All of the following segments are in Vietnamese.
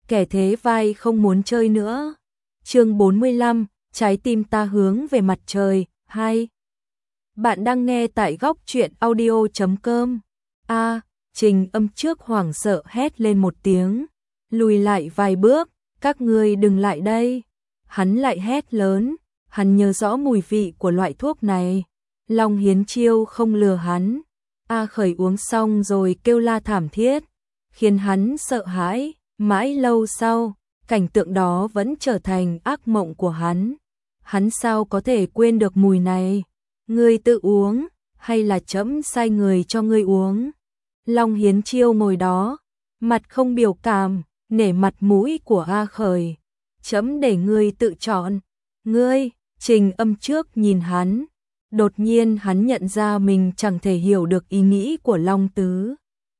kẻ thế vai không muốn chơi nữa. Chương 45, trái tim ta hướng về mặt trời. 2. Bạn đang nghe tại góc truyện audio.com. Trình Âm trước hoảng sợ hét lên một tiếng, lùi lại vài bước, các ngươi đừng lại đây. Hắn lại hét lớn, hắn nhớ rõ mùi vị của loại thuốc này. Long Hiến Chiêu không lừa hắn. Khởi uống xong rồi kêu la thảm thiết, khiến hắn sợ hãi. Mãi lâu sau, cảnh tượng đó vẫn trở thành ác mộng của hắn. Hắn sao có thể quên được mùi này? Ngươi tự uống, hay là trẫm sai người cho ngươi uống? Long Hiến Chiêu ngồi đó, mặt không biểu cảm, nể mặt mũi của A Khởi. Trẫm để ngươi tự chọn. Ngươi, Trình Âm trước nhìn hắn. Đột nhiên hắn nhận ra mình chẳng thể hiểu được ý nghĩ của Long Tứ.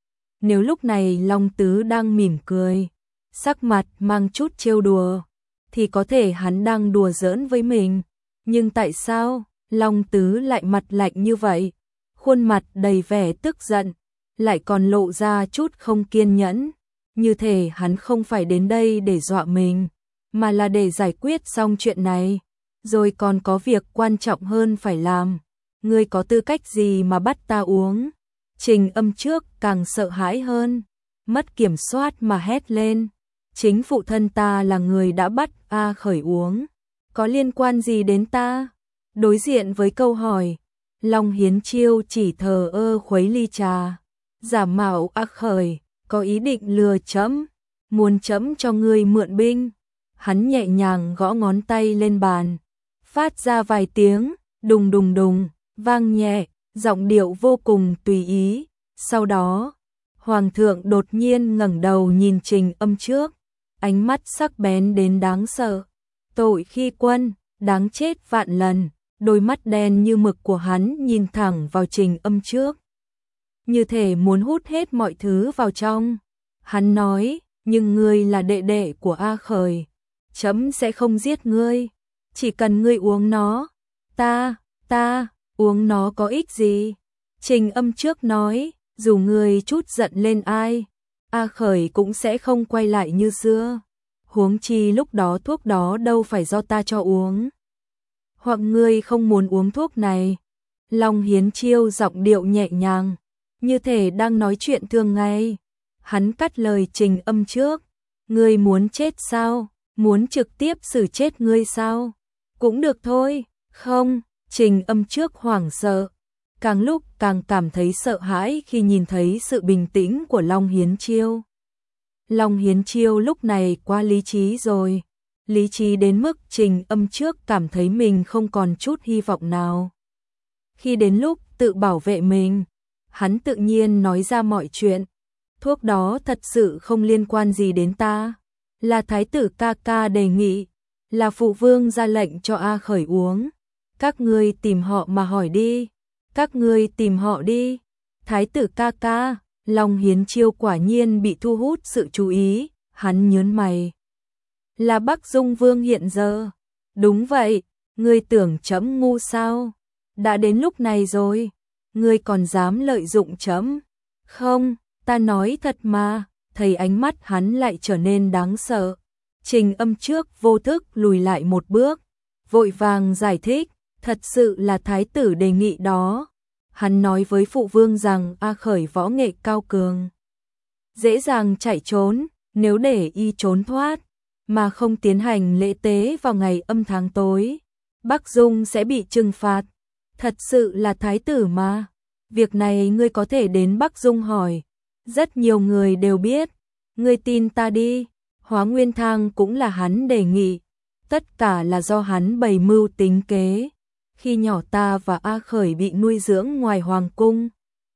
Nếu lúc này Long Tứ đang mỉm cười, sắc mặt mang chút trêu đùa, thì có thể hắn đang đùa giỡn với mình. Nhưng tại sao Long Tứ lại mặt lạnh như vậy? Khuôn mặt đầy vẻ tức giận, lại còn lộ ra chút không kiên nhẫn. Như thể hắn không phải đến đây để dọa mình, mà là để giải quyết xong chuyện này. Rồi còn có việc quan trọng hơn phải làm. Ngươi có tư cách gì mà bắt ta uống? Trình Âm trước càng sợ hãi hơn, mất kiểm soát mà hét lên. Chính phụ thân ta là người đã bắt A Khởi uống, có liên quan gì đến ta? Đối diện với câu hỏi, Long Hiến Chiêu chỉ thờ ơ khuấy ly trà. Giả mạo A Khởi có ý định lừa trẫm, muốn trẫm cho ngươi mượn binh. Hắn nhẹ nhàng gõ ngón tay lên bàn, phát ra vài tiếng đùng đùng đùng, vang nhẹ, giọng điệu vô cùng tùy ý. Sau đó, Hoàng thượng đột nhiên ngẩng đầu nhìn Trình Âm trước, ánh mắt sắc bén đến đáng sợ. Tội khi quân, đáng chết vạn lần. Đôi mắt đen như mực của hắn nhìn thẳng vào Trình Âm trước, như thể muốn hút hết mọi thứ vào trong. Hắn nói, nhưng ngươi là đệ đệ của A Khởi, trẫm sẽ không giết ngươi, chỉ cần ngươi uống nó. Ta uống nó có ích gì? Trình Âm trước nói, dù ngươi chút giận lên ai, A Khởi cũng sẽ không quay lại như xưa. Huống chi lúc đó thuốc đó đâu phải do ta cho uống. Hoặc ngươi không muốn uống thuốc này? Long Hiến Chiêu giọng điệu nhẹ nhàng, như thể đang nói chuyện thường ngày. Hắn cắt lời Trình Âm trước, ngươi muốn chết sao? Muốn trực tiếp xử chết ngươi sao? Cũng được thôi. Không. Trình Âm trước hoảng sợ, càng lúc càng cảm thấy sợ hãi khi nhìn thấy sự bình tĩnh của Long Hiến Chiêu. Long Hiến Chiêu lúc này quá lý trí rồi, lý trí đến mức Trình Âm trước cảm thấy mình không còn chút hy vọng nào. Khi đến lúc tự bảo vệ mình, hắn tự nhiên nói ra mọi chuyện. Thuốc đó thật sự không liên quan gì đến ta, là thái tử ca ca đề nghị, là phụ vương ra lệnh cho A Khởi uống. Các ngươi tìm họ mà hỏi đi, các ngươi tìm họ đi. Thái tử ca ca. Long Hiến Chiêu quả nhiên bị thu hút sự chú ý, hắn nhớn mày. Là Bắc Dung Vương hiện giờ? Đúng vậy. Ngươi tưởng trẫm ngu sao? Đã đến lúc này rồi, ngươi còn dám lợi dụng trẫm? Không, ta nói thật mà. Thấy ánh mắt hắn lại trở nên đáng sợ, Trình Âm trước vô thức lùi lại một bước, vội vàng giải thích, thật sự là thái tử đề nghị đó. Hắn nói với phụ vương rằng A Khởi võ nghệ cao cường, dễ dàng chạy trốn, nếu để y trốn thoát mà không tiến hành lễ tế vào ngày âm tháng tối, Bắc Dung sẽ bị trừng phạt. Thật sự là thái tử mà. Việc này ngươi có thể đến Bắc Dung hỏi, rất nhiều người đều biết. Ngươi tin ta đi. Hóa Nguyên Thang cũng là hắn đề nghị, tất cả là do hắn bày mưu tính kế. Khi nhỏ ta và A Khởi bị nuôi dưỡng ngoài hoàng cung,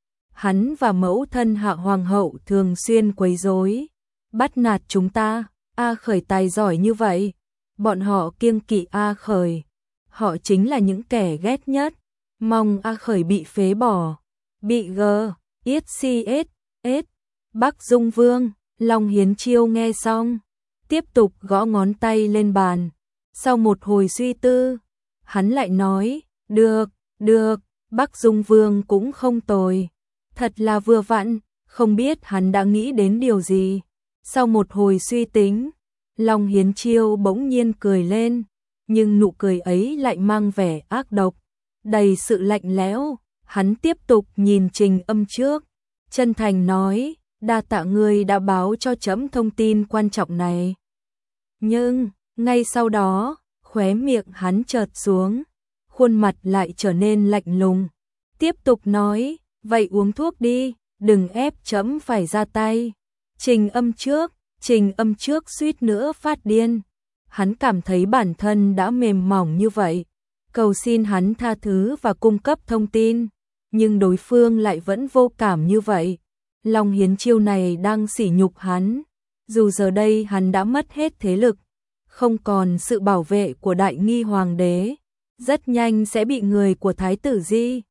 hắn và mẫu thân Hạ Hoàng hậu thường xuyên quấy rối, bắt nạt chúng ta. A Khởi tài giỏi như vậy, bọn họ kiêng kỵ A Khởi, họ chính là những kẻ ghét nhất, mong A Khởi bị phế bỏ, bị giết. Bắc Dung Vương. Long Hiến Chiêu nghe xong, tiếp tục gõ ngón tay lên bàn. Sau một hồi suy tư, hắn lại nói, được, Bắc Dung Vương cũng không tồi. Thật là vừa vặn, không biết hắn đã nghĩ đến điều gì. Sau một hồi suy tính, Long Hiến Chiêu bỗng nhiên cười lên, nhưng nụ cười ấy lại mang vẻ ác độc, đầy sự lạnh lẽo. Hắn tiếp tục nhìn Trình Âm trước, chân thành nói, đa tạ ngươi đã báo cho trẫm thông tin quan trọng này. Nhưng, ngay sau đó, khóe miệng hắn chợt xuống, khuôn mặt lại trở nên lạnh lùng. Tiếp tục nói, vậy uống thuốc đi, đừng ép trẫm phải ra tay. Trình Âm trước suýt nữa phát điên. Hắn cảm thấy bản thân đã mềm mỏng như vậy, cầu xin hắn tha thứ và cung cấp thông tin, nhưng đối phương lại vẫn vô cảm như vậy. Long Hiến Chiêu này đang sỉ nhục hắn, dù giờ đây hắn đã mất hết thế lực, không còn sự bảo vệ của đại nghi hoàng đế, rất nhanh sẽ bị người của thái tử Di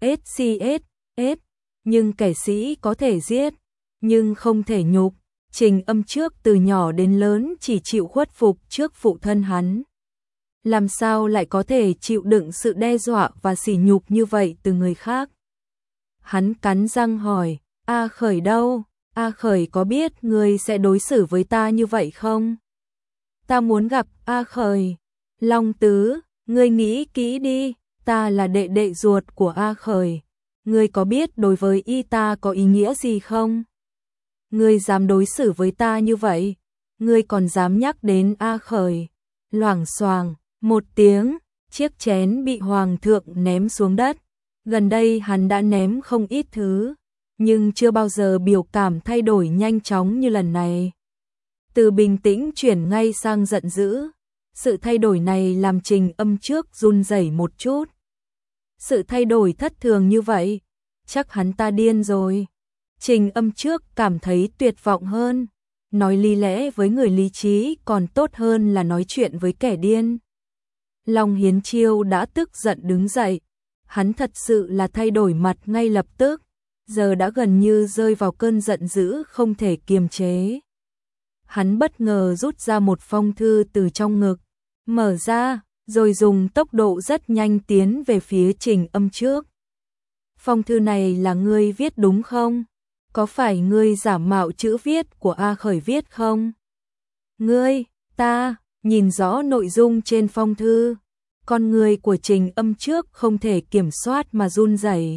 SCS, nhưng kẻ sĩ có thể giết, nhưng không thể nhục. Trình Âm trước từ nhỏ đến lớn chỉ chịu khuất phục trước phụ thân hắn. Làm sao lại có thể chịu đựng sự đe dọa và sỉ nhục như vậy từ người khác? Hắn cắn răng hỏi, A Khởi đâu? A Khởi có biết ngươi sẽ đối xử với ta như vậy không? Ta muốn gặp A Khởi. Long Tứ, ngươi nghĩ kỹ đi, ta là đệ đệ ruột của A Khởi. Ngươi có biết đối với y ta có ý nghĩa gì không? Ngươi dám đối xử với ta như vậy, ngươi còn dám nhắc đến A Khởi. Loảng xoàng, một tiếng, chiếc chén bị hoàng thượng ném xuống đất. Gần đây hắn đã ném không ít thứ, nhưng chưa bao giờ biểu cảm thay đổi nhanh chóng như lần này. Từ bình tĩnh chuyển ngay sang giận dữ. Sự thay đổi này làm Trình Âm trước run rẩy một chút. Sự thay đổi thất thường như vậy, chắc hắn ta điên rồi. Trình Âm trước cảm thấy tuyệt vọng hơn. Nói lý lẽ với người lý trí còn tốt hơn là nói chuyện với kẻ điên. Long Hiến Chiêu đã tức giận đứng dậy. Hắn thật sự là thay đổi mặt ngay lập tức, giờ đã gần như rơi vào cơn giận dữ không thể kiềm chế. Hắn bất ngờ rút ra một phong thư từ trong ngực, mở ra, rồi dùng tốc độ rất nhanh tiến về phía Trình Âm trước. Phong thư này là ngươi viết đúng không? Có phải ngươi giả mạo chữ viết của A Khởi viết không? Ngươi, ta, nhìn rõ nội dung trên phong thư. Con người của Trình Âm trước không thể kiểm soát mà run rẩy.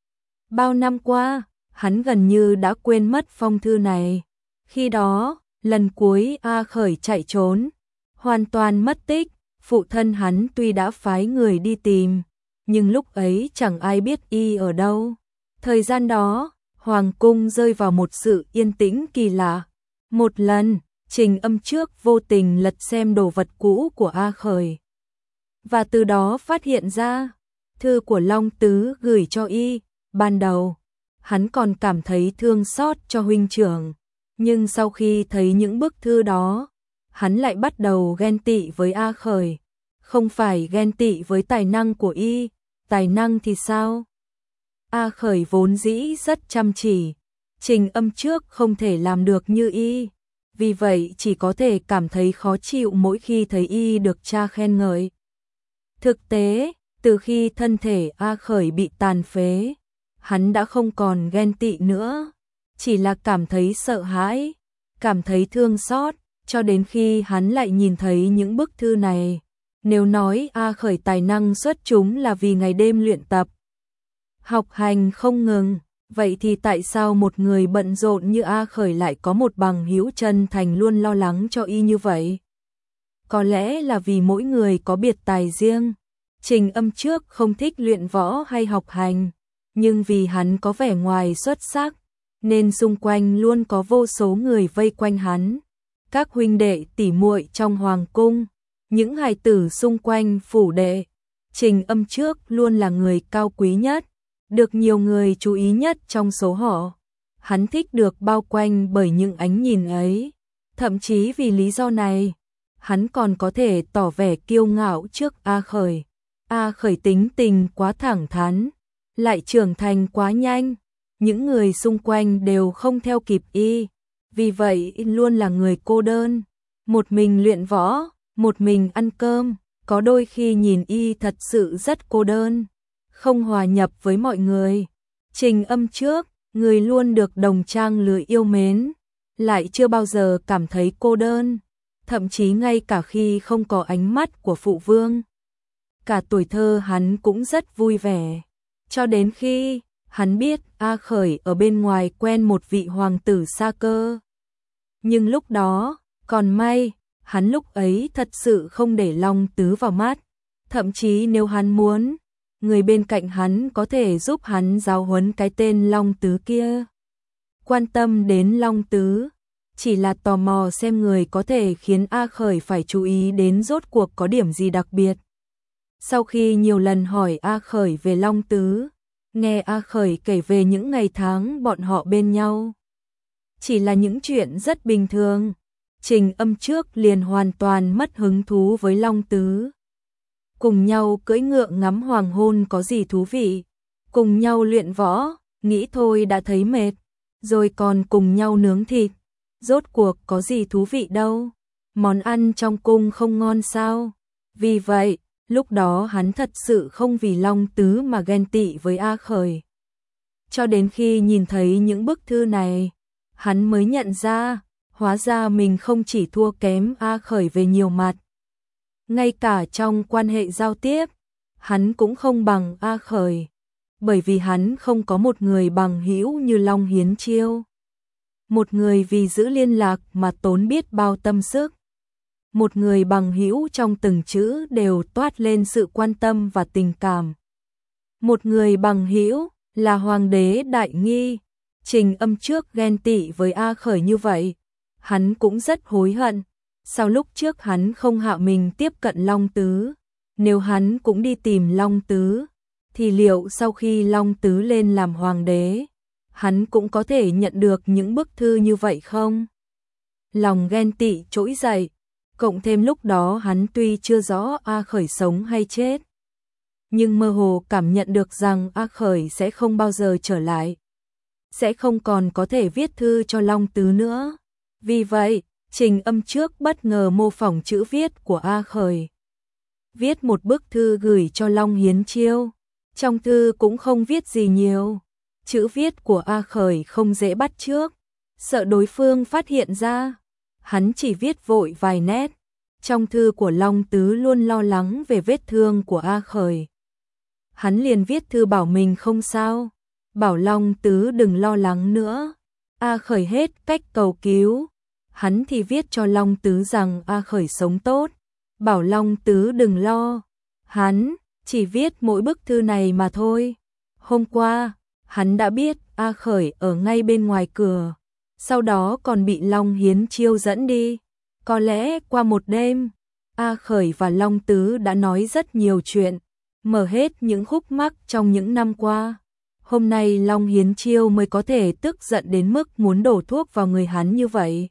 Bao năm qua, hắn gần như đã quên mất phong thư này. Khi đó, lần cuối A Khởi chạy trốn, hoàn toàn mất tích, phụ thân hắn tuy đã phái người đi tìm, nhưng lúc ấy chẳng ai biết y ở đâu. Thời gian đó, hoàng cung rơi vào một sự yên tĩnh kỳ lạ. Một lần, Trình Âm trước vô tình lật xem đồ vật cũ của A Khởi, và từ đó phát hiện ra thư của Long Tứ gửi cho y. Ban đầu, hắn còn cảm thấy thương xót cho huynh trưởng, nhưng sau khi thấy những bức thư đó, hắn lại bắt đầu ghen tị với A Khởi. Không phải ghen tị với tài năng của y, tài năng thì sao? A Khởi vốn dĩ rất chăm chỉ, Trình Âm trước không thể làm được như y, vì vậy chỉ có thể cảm thấy khó chịu mỗi khi thấy y được cha khen ngợi. Thực tế, từ khi thân thể A Khởi bị tàn phế, hắn đã không còn ghen tị nữa, chỉ là cảm thấy sợ hãi, cảm thấy thương xót, cho đến khi hắn lại nhìn thấy những bức thư này. Nếu nói A Khởi tài năng xuất chúng là vì ngày đêm luyện tập, học hành không ngừng, vậy thì tại sao một người bận rộn như A Khởi lại có một bằng hữu chân thành luôn lo lắng cho y như vậy? Có lẽ là vì mỗi người có biệt tài riêng. Trình Âm trước không thích luyện võ hay học hành, nhưng vì hắn có vẻ ngoài xuất sắc, nên xung quanh luôn có vô số người vây quanh hắn. Các huynh đệ tỉ muội trong hoàng cung, những hài tử xung quanh phủ đệ, Trình Âm trước luôn là người cao quý nhất, được nhiều người chú ý nhất trong số họ. Hắn thích được bao quanh bởi những ánh nhìn ấy. Thậm chí vì lý do này, hắn còn có thể tỏ vẻ kiêu ngạo trước A Khởi. A Khởi tính tình quá thẳng thắn, lại trưởng thành quá nhanh, những người xung quanh đều không theo kịp y, vì vậy luôn là người cô đơn, một mình luyện võ, một mình ăn cơm, có đôi khi nhìn y thật sự rất cô đơn, không hòa nhập với mọi người. Trình Âm trước, người luôn được đồng trang lứa yêu mến, lại chưa bao giờ cảm thấy cô đơn, thậm chí ngay cả khi không có ánh mắt của phụ vương. Cả tuổi thơ hắn cũng rất vui vẻ, cho đến khi hắn biết A Khởi ở bên ngoài quen một vị hoàng tử xa cơ. Nhưng lúc đó, còn may, hắn lúc ấy thật sự không để Long Tứ vào mắt, thậm chí nếu hắn muốn, người bên cạnh hắn có thể giúp hắn giáo huấn cái tên Long Tứ kia. Quan tâm đến Long Tứ, chỉ là tò mò xem người có thể khiến A Khởi phải chú ý đến rốt cuộc có điểm gì đặc biệt. Sau khi nhiều lần hỏi A Khởi về Long Tứ, nghe A Khởi kể về những ngày tháng bọn họ bên nhau, chỉ là những chuyện rất bình thường, Trình Âm trước liền hoàn toàn mất hứng thú với Long Tứ. Cùng nhau cưỡi ngựa ngắm hoàng hôn có gì thú vị, cùng nhau luyện võ, nghĩ thôi đã thấy mệt, rồi còn cùng nhau nướng thịt, rốt cuộc có gì thú vị đâu, món ăn trong cung không ngon sao. Vì vậy, lúc đó hắn thật sự không vì Long Tứ mà ghen tị với A Khởi. Cho đến khi nhìn thấy những bức thư này, hắn mới nhận ra, hóa ra mình không chỉ thua kém A Khởi về nhiều mặt. Ngay cả trong quan hệ giao tiếp, hắn cũng không bằng A Khởi, bởi vì hắn không có một người bằng hữu như Long Hiến Chiêu. Một người vì giữ liên lạc mà tốn biết bao tâm sức. Một người bằng hữu trong từng chữ đều toát lên sự quan tâm và tình cảm. Một người bằng hữu là Hoàng đế Đại Nghi. Trình Âm trước ghen tị với A Khởi như vậy, hắn cũng rất hối hận. Sao lúc trước hắn không hạ mình tiếp cận Long Tứ? Nếu hắn cũng đi tìm Long Tứ, thì liệu sau khi Long Tứ lên làm hoàng đế, hắn cũng có thể nhận được những bức thư như vậy không? Lòng ghen tị trỗi dậy, cộng thêm lúc đó hắn tuy chưa rõ A Khởi sống hay chết, nhưng mơ hồ cảm nhận được rằng A Khởi sẽ không bao giờ trở lại, sẽ không còn có thể viết thư cho Long Tứ nữa. Vì vậy, Trình Âm trước bất ngờ mô phỏng chữ viết của A Khởi, viết một bức thư gửi cho Long Hiến Chiêu. Trong thư cũng không viết gì nhiều, chữ viết của A Khởi không dễ bắt chước, sợ đối phương phát hiện ra, hắn chỉ viết vội vài nét. Trong thư của Long Tứ luôn lo lắng về vết thương của A Khởi, hắn liền viết thư bảo mình không sao, bảo Long Tứ đừng lo lắng nữa. A Khởi hết cách cầu cứu, hắn thì viết cho Long Tứ rằng A Khởi sống tốt, bảo Long Tứ đừng lo. Hắn chỉ viết mỗi bức thư này mà thôi. Hôm qua, hắn đã biết A Khởi ở ngay bên ngoài cửa, sau đó còn bị Long Hiến Chiêu dẫn đi. Có lẽ qua một đêm, A Khởi và Long Tứ đã nói rất nhiều chuyện, mở hết những khúc mắc trong những năm qua. Hôm nay Long Hiến Chiêu mới có thể tức giận đến mức muốn đổ thuốc vào người hắn như vậy.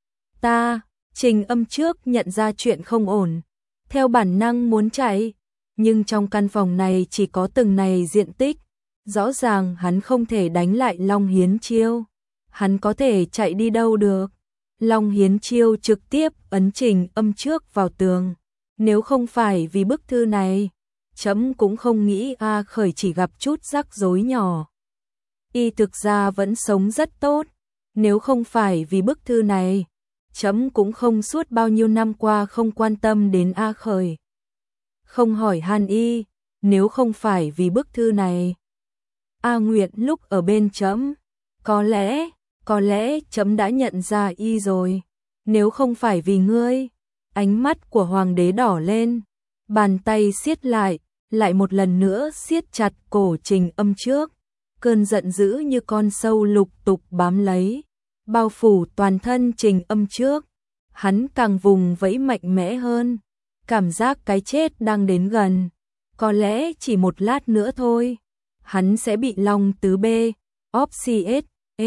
Trình Âm trước nhận ra chuyện không ổn, theo bản năng muốn chạy, nhưng trong căn phòng này chỉ có từng này diện tích, rõ ràng hắn không thể đánh lại Long Hiến Chiêu. Hắn có thể chạy đi đâu được? Long Hiến Chiêu trực tiếp ấn Trình Âm trước vào tường. Nếu không phải vì bức thư này, chấm cũng không nghĩ A Khởi chỉ gặp chút rắc rối nhỏ. Y thực ra vẫn sống rất tốt. Nếu không phải vì bức thư này, chấm cũng không suốt bao nhiêu năm qua không quan tâm đến A Khởi, không hỏi han y. Nếu không phải vì bức thư này, A Nguyệt lúc ở bên chấm, có lẽ chấm đã nhận ra y rồi. Nếu không phải vì ngươi. Ánh mắt của hoàng đế đỏ lên, bàn tay siết lại một lần nữa siết chặt cổ Trình Âm trước. Cơn giận dữ như con sâu lục tục bám lấy, bao phủ toàn thân Trình Âm trước. Hắn càng vùng vẫy mạnh mẽ hơn, cảm giác cái chết đang đến gần. Có lẽ chỉ một lát nữa thôi, hắn sẽ bị Long Tứ bê, OPCS.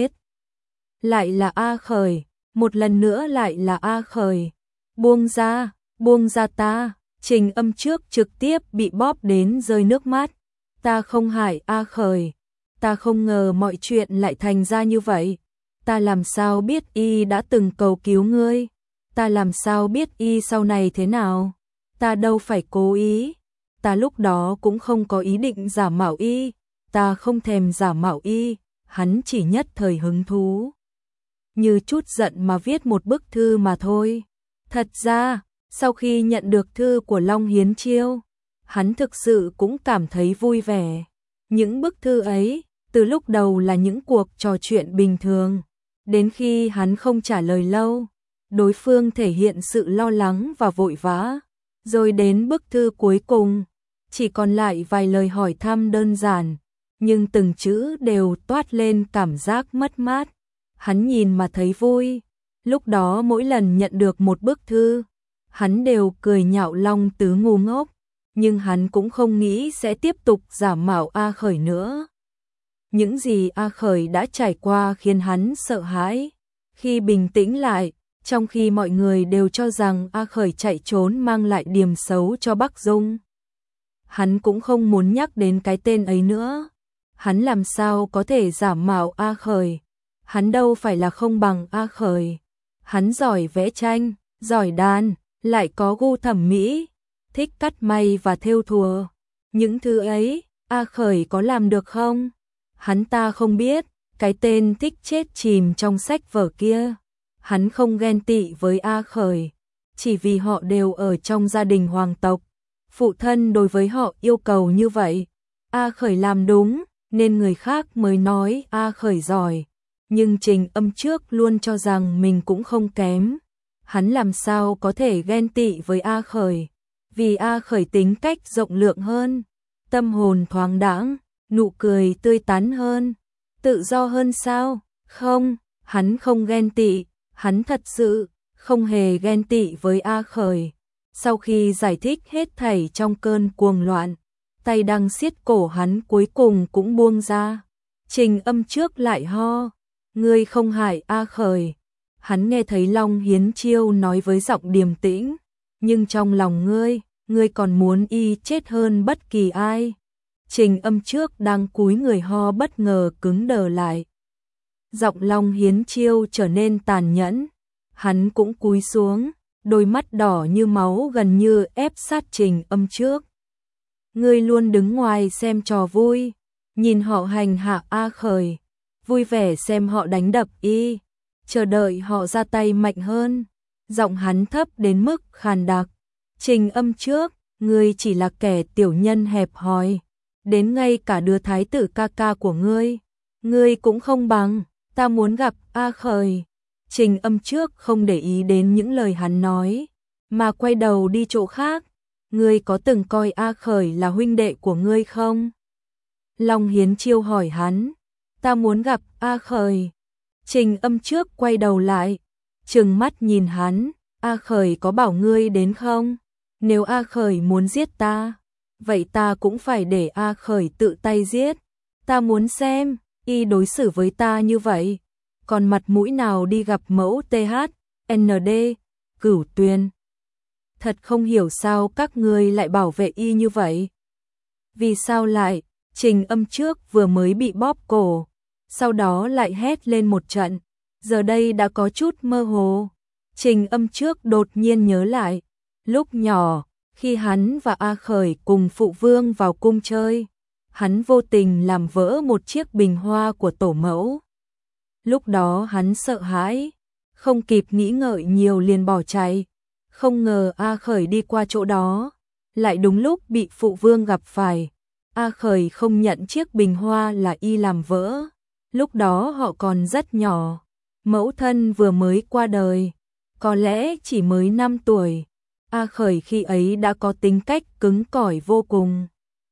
Lại là A Khởi, một lần nữa lại là A Khởi. Buông ra ta. Trình Âm trước trực tiếp bị bóp đến rơi nước mắt. Ta không hại A Khởi, ta không ngờ mọi chuyện lại thành ra như vậy. Ta làm sao biết y đã từng cầu cứu ngươi? Ta làm sao biết y sau này thế nào? Ta đâu phải cố ý. Ta lúc đó cũng không có ý định giả mạo y. Ta không thèm giả mạo y. Hắn chỉ nhất thời hứng thú. như chút giận mà viết một bức thư mà thôi. Thật ra, sau khi nhận được thư của Long Hiến Chiêu, hắn thực sự cũng cảm thấy vui vẻ. Những bức thư ấy, từ lúc đầu là những cuộc trò chuyện bình thường, đến khi hắn không trả lời lâu, đối phương thể hiện sự lo lắng và vội vã, rồi đến bức thư cuối cùng, chỉ còn lại vài lời hỏi thăm đơn giản, nhưng từng chữ đều toát lên cảm giác mất mát. Hắn nhìn mà thấy vui. Lúc đó mỗi lần nhận được một bức thư, hắn đều cười nhạo Long Tứ ngu ngốc, nhưng hắn cũng không nghĩ sẽ tiếp tục giả mạo A Khởi nữa. Những gì A Khởi đã trải qua khiến hắn sợ hãi. Khi bình tĩnh lại, trong khi mọi người đều cho rằng A Khởi chạy trốn mang lại điểm xấu cho Bắc Dung, hắn cũng không muốn nhắc đến cái tên ấy nữa. Hắn làm sao có thể giả mạo A Khởi? Hắn đâu phải là không bằng A Khởi. Hắn giỏi vẽ tranh, giỏi đàn, lại có gu thẩm mỹ, thích cắt may và thêu thùa. Những thứ ấy, A Khởi có làm được không? Hắn ta không biết, cái tên thích chết chìm trong sách vở kia. Hắn không ghen tị với A Khởi, chỉ vì họ đều ở trong gia đình hoàng tộc. Phụ thân đối với họ yêu cầu như vậy. A Khởi làm đúng, nên người khác mới nói A Khởi giỏi. Nhưng Trình Âm trước luôn cho rằng mình cũng không kém. Hắn làm sao có thể ghen tị với A Khởi, vì A Khởi tính cách rộng lượng hơn, tâm hồn thoáng đãng, nụ cười tươi tắn hơn, tự do hơn sao? Không, hắn không ghen tị, hắn thật sự không hề ghen tị với A Khởi. Sau khi giải thích hết thảy trong cơn cuồng loạn, tay đang siết cổ hắn cuối cùng cũng buông ra. Trình Âm trước lại ho, ngươi không hại A Khởi. Hắn nghe thấy Long Hiến Chiêu nói với giọng điềm tĩnh, nhưng trong lòng ngươi còn muốn y chết hơn bất kỳ ai. Trình Âm trước đang cúi người ho bất ngờ cứng đờ lại. Giọng Long Hiến Chiêu trở nên tàn nhẫn, hắn cũng cúi xuống, đôi mắt đỏ như máu gần như ép sát Trình Âm trước. Ngươi luôn đứng ngoài xem trò vui, nhìn họ hành hạ A Khởi, vui vẻ xem họ đánh đập y, chờ đợi họ ra tay mạnh hơn. Giọng hắn thấp đến mức khàn đặc. Trình Âm trước, ngươi chỉ là kẻ tiểu nhân hẹp hòi, đến ngay cả đứa thái tử ca ca của ngươi cũng không bằng. Ta muốn gặp A Khởi. Trình Âm trước không để ý đến những lời hắn nói, mà quay đầu đi chỗ khác. Ngươi có từng coi A Khởi là huynh đệ của ngươi không? Long Hiến Chiêu hỏi hắn. Ta muốn gặp A Khởi. Trình Âm trước quay đầu lại, trừng mắt nhìn hắn. A Khởi có bảo ngươi đến không? Nếu A Khởi muốn giết ta, vậy ta cũng phải để A Khởi tự tay giết. Ta muốn xem y đối xử với ta như vậy, còn mặt mũi nào đi gặp mẫu THND, Cửu Tuyền. Thật không hiểu sao các ngươi lại bảo vệ y như vậy. Vì sao lại? Trình Âm trước vừa mới bị bóp cổ, sau đó lại hét lên một trận, giờ đây đã có chút mơ hồ. Trình Âm trước đột nhiên nhớ lại, lúc nhỏ, khi hắn và A Khởi cùng phụ vương vào cung chơi, hắn vô tình làm vỡ một chiếc bình hoa của tổ mẫu. Lúc đó hắn sợ hãi, không kịp nghĩ ngợi nhiều liền bỏ chạy. Không ngờ A Khởi đi qua chỗ đó, lại đúng lúc bị phụ vương gặp phải. A Khởi không nhận chiếc bình hoa là y làm vỡ. Lúc đó họ còn rất nhỏ, mẫu thân vừa mới qua đời, có lẽ chỉ mới 5 tuổi. A Khởi khi ấy đã có tính cách cứng cỏi vô cùng.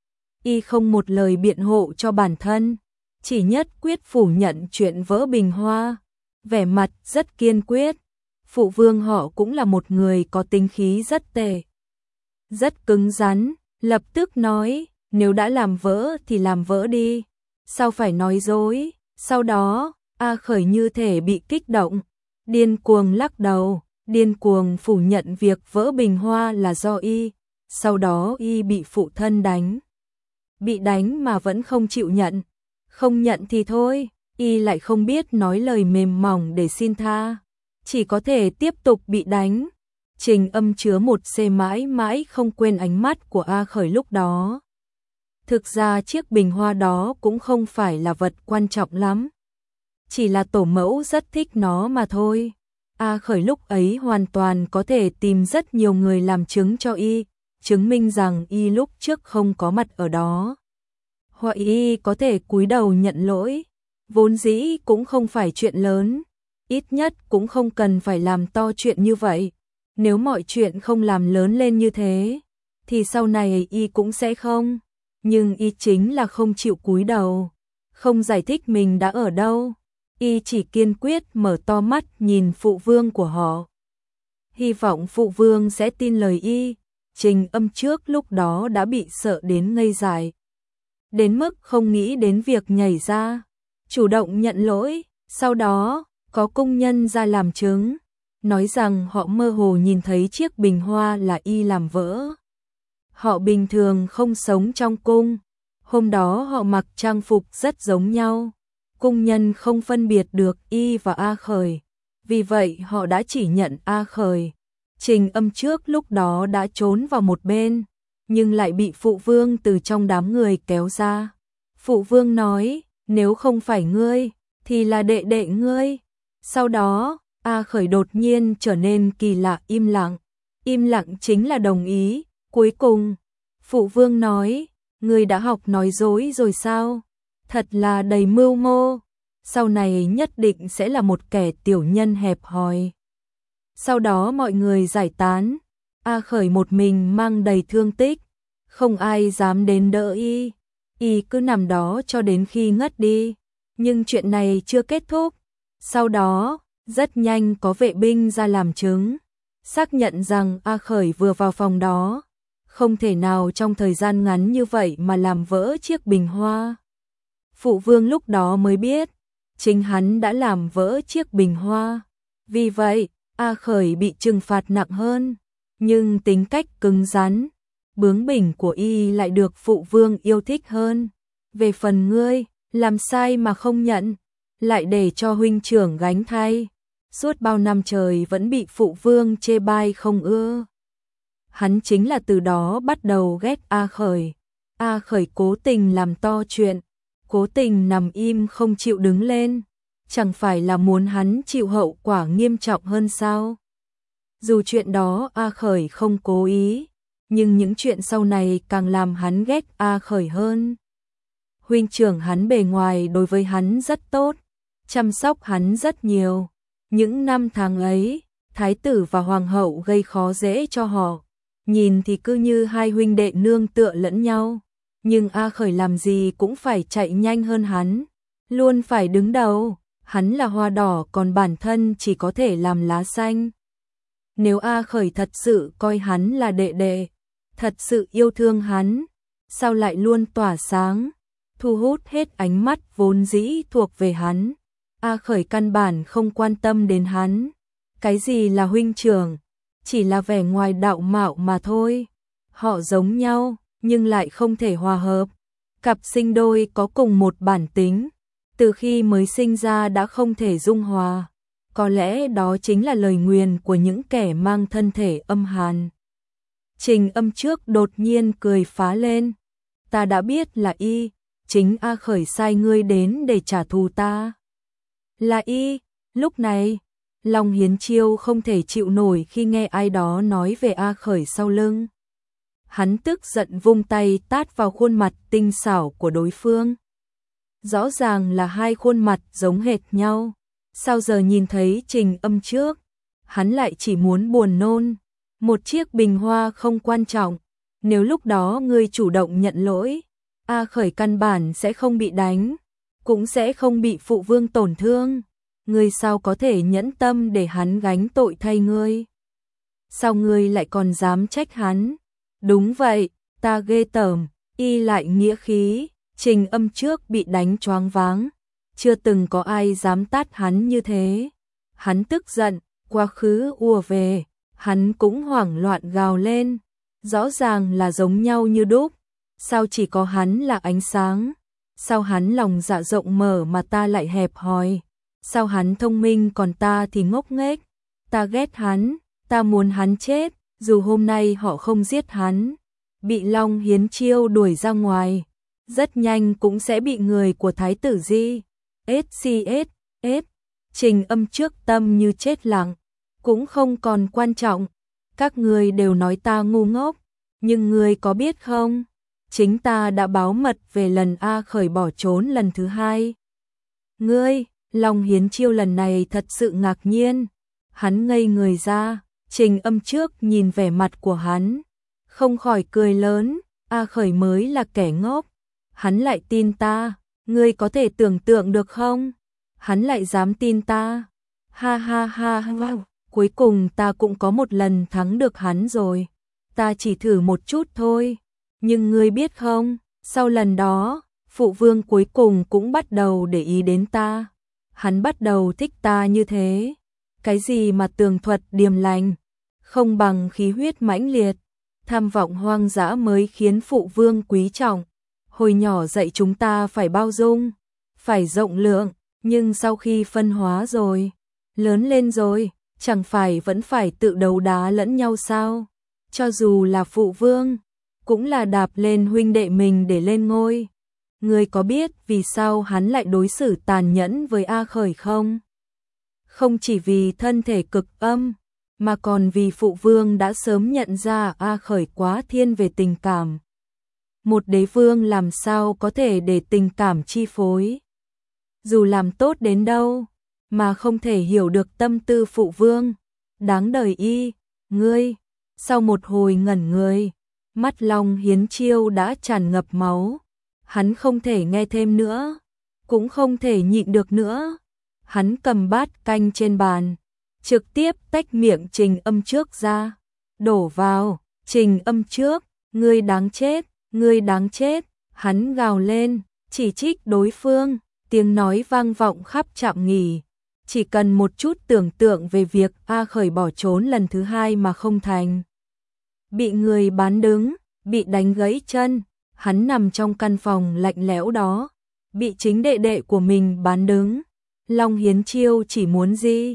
Y không một lời biện hộ cho bản thân, chỉ nhất quyết phủ nhận chuyện vỡ bình hoa, vẻ mặt rất kiên quyết. Phụ vương họ cũng là một người có tính khí rất tệ, rất cứng rắn, lập tức nói, nếu đã làm vỡ thì làm vỡ đi, sao phải nói dối. Sau đó, A Khởi như thể bị kích động, điên cuồng lắc đầu, điên cuồng phủ nhận việc vỡ bình hoa là do y. Sau đó y bị phụ thân đánh. Bị đánh mà vẫn không chịu nhận. Không nhận thì thôi, y lại không biết nói lời mềm mỏng để xin tha, chỉ có thể tiếp tục bị đánh. Trình Âm chứa một xê mãi mãi không quên ánh mắt của A Khởi lúc đó. Thực ra chiếc bình hoa đó cũng không phải là vật quan trọng lắm. chỉ là tổ mẫu rất thích nó mà thôi. A Khởi lúc ấy hoàn toàn có thể tìm rất nhiều người làm chứng cho y, chứng minh rằng y lúc trước không có mặt ở đó. Hoặc y có thể cúi đầu nhận lỗi, vốn dĩ cũng không phải chuyện lớn, ít nhất cũng không cần phải làm to chuyện như vậy. Nếu mọi chuyện không làm lớn lên như thế, thì sau này y cũng sẽ không. Nhưng y chính là không chịu cúi đầu, không giải thích mình đã ở đâu. Y chỉ kiên quyết mở to mắt nhìn phụ vương của họ. Hy vọng phụ vương sẽ tin lời y. Trình Âm trước lúc đó đã bị sợ đến ngây dại, đến mức không nghĩ đến việc nhảy ra, chủ động nhận lỗi. Sau đó, có cung nhân ra làm chứng, nói rằng họ mơ hồ nhìn thấy chiếc bình hoa là y làm vỡ. Họ bình thường không sống trong cung, hôm đó họ mặc trang phục rất giống nhau. Cung nhân không phân biệt được y và A Khởi, vì vậy họ đã chỉ nhận A Khởi. Trình Âm trước lúc đó đã trốn vào một bên, nhưng lại bị phụ vương từ trong đám người kéo ra. Phụ vương nói, nếu không phải ngươi, thì là đệ đệ ngươi. Sau đó, A Khởi đột nhiên trở nên kỳ lạ im lặng. Im lặng chính là đồng ý. Cuối cùng, phụ vương nói, ngươi đã học nói dối rồi sao? Thật là đầy mưu mô, sau này nhất định sẽ là một kẻ tiểu nhân hẹp hòi. Sau đó mọi người giải tán, A Khởi một mình mang đầy thương tích, không ai dám đến đỡ y. Y cứ nằm đó cho đến khi ngất đi, nhưng chuyện này chưa kết thúc. Sau đó, rất nhanh có vệ binh ra làm chứng, xác nhận rằng A Khởi vừa vào phòng đó, không thể nào trong thời gian ngắn như vậy mà làm vỡ chiếc bình hoa. Phụ vương lúc đó mới biết, chính hắn đã làm vỡ chiếc bình hoa. Vì vậy, A Khởi bị trừng phạt nặng hơn, nhưng tính cách cứng rắn, bướng bỉnh của y lại được phụ vương yêu thích hơn. Về phần ngươi, làm sai mà không nhận, lại để cho huynh trưởng gánh thay. Suốt bao năm trời vẫn bị phụ vương chê bai không ưa. Hắn chính là từ đó bắt đầu ghét A Khởi. A Khởi cố tình làm to chuyện, cố tình nằm im không chịu đứng lên, chẳng phải là muốn hắn chịu hậu quả nghiêm trọng hơn sao? Dù chuyện đó A Khởi không cố ý, nhưng những chuyện sau này càng làm hắn ghét A Khởi hơn. Huynh trưởng hắn bề ngoài đối với hắn rất tốt, chăm sóc hắn rất nhiều. Những năm tháng ấy, thái tử và hoàng hậu gây khó dễ cho họ, nhìn thì cứ như hai huynh đệ nương tựa lẫn nhau. Nhưng A Khởi làm gì cũng phải chạy nhanh hơn hắn, luôn phải đứng đầu. Hắn là hoa đỏ còn bản thân chỉ có thể làm lá xanh. Nếu A Khởi thật sự coi hắn là đệ đệ, thật sự yêu thương hắn, sao lại luôn tỏa sáng, thu hút hết ánh mắt vốn dĩ thuộc về hắn. A Khởi căn bản không quan tâm đến hắn. Cái gì là huynh trưởng, chỉ là vẻ ngoài đạo mạo mà thôi. Họ giống nhau, nhưng lại không thể hòa hợp. Cặp sinh đôi có cùng một bản tính, từ khi mới sinh ra đã không thể dung hòa. Có lẽ đó chính là lời nguyền của những kẻ mang thân thể âm hàn. Trình Âm trước đột nhiên cười phá lên. Ta đã biết là y, chính A Khởi sai ngươi đến để trả thù ta. Là y. Lúc này, Long Hiến Chiêu không thể chịu nổi khi nghe ai đó nói về A Khởi sau lưng. Hắn tức giận vung tay tát vào khuôn mặt tinh xảo của đối phương. Rõ ràng là hai khuôn mặt giống hệt nhau. Sao giờ nhìn thấy Trình Âm trước, hắn lại chỉ muốn buồn nôn. Một chiếc bình hoa không quan trọng, nếu lúc đó ngươi chủ động nhận lỗi, A Khởi căn bản sẽ không bị đánh, cũng sẽ không bị phụ vương tổn thương. Ngươi sao có thể nhẫn tâm để hắn gánh tội thay ngươi? Sao ngươi lại còn dám trách hắn? Đúng vậy, ta ghê tởm. Y lại nghĩa khí. Trình Âm trước bị đánh choáng váng, chưa từng có ai dám tát hắn như thế. Hắn tức giận, quá khứ ùa về, hắn cũng hoảng loạn gào lên. Rõ ràng là giống nhau như đúc, sao chỉ có hắn là ánh sáng? Sao hắn lòng dạ rộng mở mà ta lại hẹp hòi? Sao hắn thông minh còn ta thì ngốc nghếch? Ta ghét hắn, ta muốn hắn chết, dù hôm nay họ không giết hắn, bị Long Hiến Chiêu đuổi ra ngoài, rất nhanh cũng sẽ bị người của thái tử Di SCS ết. Trình Âm trước tâm như chết lặng, cũng không còn quan trọng. Các ngươi đều nói ta ngu ngốc, nhưng ngươi có biết không? Chính ta đã báo mật về lần A Khởi bỏ trốn lần thứ hai. Ngươi, Long Hiến Chiêu lần này thật sự ngạc nhiên. Hắn ngây người ra, Trình Âm trước nhìn vẻ mặt của hắn, không khỏi cười lớn, A Khởi mới là kẻ ngốc. Hắn lại tin ta, ngươi có thể tưởng tượng được không? Hắn lại dám tin ta. Ha ha ha ha, cuối cùng ta cũng có một lần thắng được hắn rồi. Ta chỉ thử một chút thôi. Nhưng ngươi biết không, sau lần đó, phụ vương cuối cùng cũng bắt đầu để ý đến ta. Hắn bắt đầu thích ta như thế. Cái gì mà tường thuật điềm lành, không bằng khí huyết mãnh liệt, tham vọng hoang dã mới khiến phụ vương quý trọng. Hồi nhỏ dạy chúng ta phải bao dung, phải rộng lượng, nhưng sau khi phân hóa rồi, lớn lên rồi, chẳng phải vẫn phải tự đấu đá lẫn nhau sao? Cho dù là phụ vương, cũng là đạp lên huynh đệ mình để lên ngôi. Ngươi có biết vì sao hắn lại đối xử tàn nhẫn với A Khởi không? Không chỉ vì thân thể cực âm, mà còn vì phụ vương đã sớm nhận ra A Khởi quá thiên về tình cảm. Một đế vương làm sao có thể để tình cảm chi phối? Dù làm tốt đến đâu, mà không thể hiểu được tâm tư phụ vương. Đáng đời y, ngươi. Sau một hồi ngẩn người, mắt Long Hiến Chiêu đã tràn ngập máu. Hắn không thể nghe thêm nữa, cũng không thể nhịn được nữa. Hắn cầm bát canh trên bàn, trực tiếp tách miệng Trình Âm trước ra, đổ vào. Trình Âm trước, ngươi đáng chết, ngươi đáng chết. Hắn gào lên, chỉ trích đối phương, tiếng nói vang vọng khắp trạm nghỉ. Chỉ cần một chút tưởng tượng về việc A Khởi bỏ trốn lần thứ hai mà không thành. Bị người bán đứng, bị đánh gãy chân, hắn nằm trong căn phòng lạnh lẽo đó, bị chính đệ đệ của mình bán đứng. Long Hiến Chiêu chỉ muốn gì?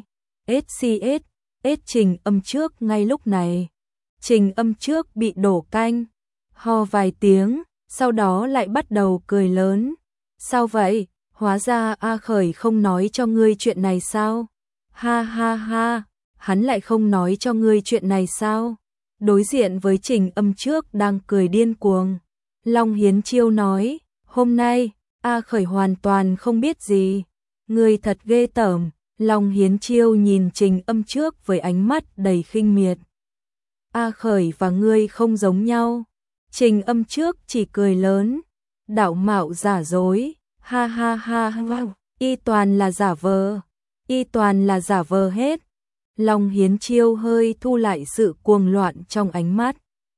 SCS, Trình Âm trước ngay lúc này. Trình Âm trước bị đổ canh, ho vài tiếng, sau đó lại bắt đầu cười lớn. Sao vậy? Hóa ra A Khởi không nói cho ngươi chuyện này sao? Ha ha ha, hắn lại không nói cho ngươi chuyện này sao? Đối diện với Trình Âm trước đang cười điên cuồng, Long Hiến Chiêu nói, hôm nay, A Khởi hoàn toàn không biết gì. Ngươi thật ghê tởm. Long Hiến Chiêu nhìn Trình Âm trước với ánh mắt đầy khinh miệt. A Khởi và ngươi không giống nhau. Trình Âm trước chỉ cười lớn, đạo mạo giả dối, ha ha ha ha, y toàn là giả vờ, y toàn là giả vờ hết. Long Hiến Chiêu hơi thu lại sự cuồng loạn trong ánh mắt.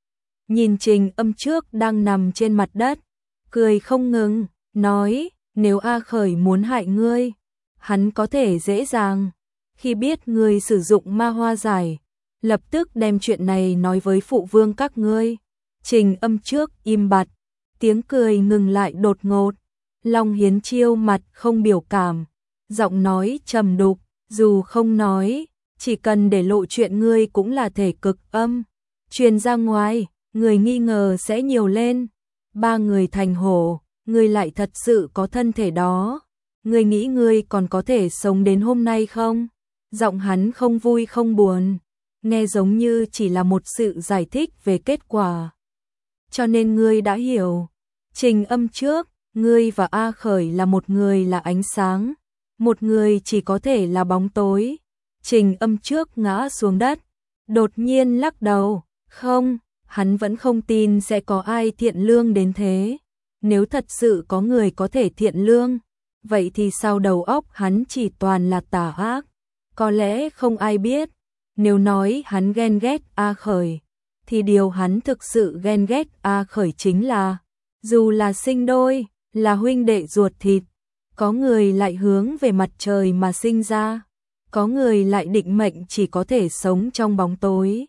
Nhìn Trình Âm trước đang nằm trên mặt đất, cười không ngừng, nói, nếu A Khởi muốn hại ngươi, hắn có thể dễ dàng. Khi biết ngươi sử dụng ma hoa giải, lập tức đem chuyện này nói với phụ vương các ngươi. Trình Âm trước im bặt, tiếng cười ngừng lại đột ngột. Long Hiến Chiêu mặt không biểu cảm, giọng nói trầm đục, dù không nói, chỉ cần để lộ chuyện ngươi cũng là thể cực âm, truyền ra ngoài, người nghi ngờ sẽ nhiều lên. Ba người thành hổ, ngươi lại thật sự có thân thể đó. Ngươi nghĩ ngươi còn có thể sống đến hôm nay không? Giọng hắn không vui không buồn, nghe giống như chỉ là một sự giải thích về kết quả. Cho nên ngươi đã hiểu. Trình Âm trước, ngươi và A Khởi là một người là ánh sáng, một người chỉ có thể là bóng tối. Trình Âm trước ngã xuống đất, đột nhiên lắc đầu, không, hắn vẫn không tin sẽ có ai thiện lương đến thế. Nếu thật sự có người có thể thiện lương, vậy thì sao đầu óc hắn chỉ toàn là tà ác? Có lẽ không ai biết. Nếu nói hắn ghen ghét A Khởi, thì điều hắn thực sự ghen ghét A Khởi chính là, dù là sinh đôi, là huynh đệ ruột thịt, có người lại hướng về mặt trời mà sinh ra, có người lại định mệnh chỉ có thể sống trong bóng tối.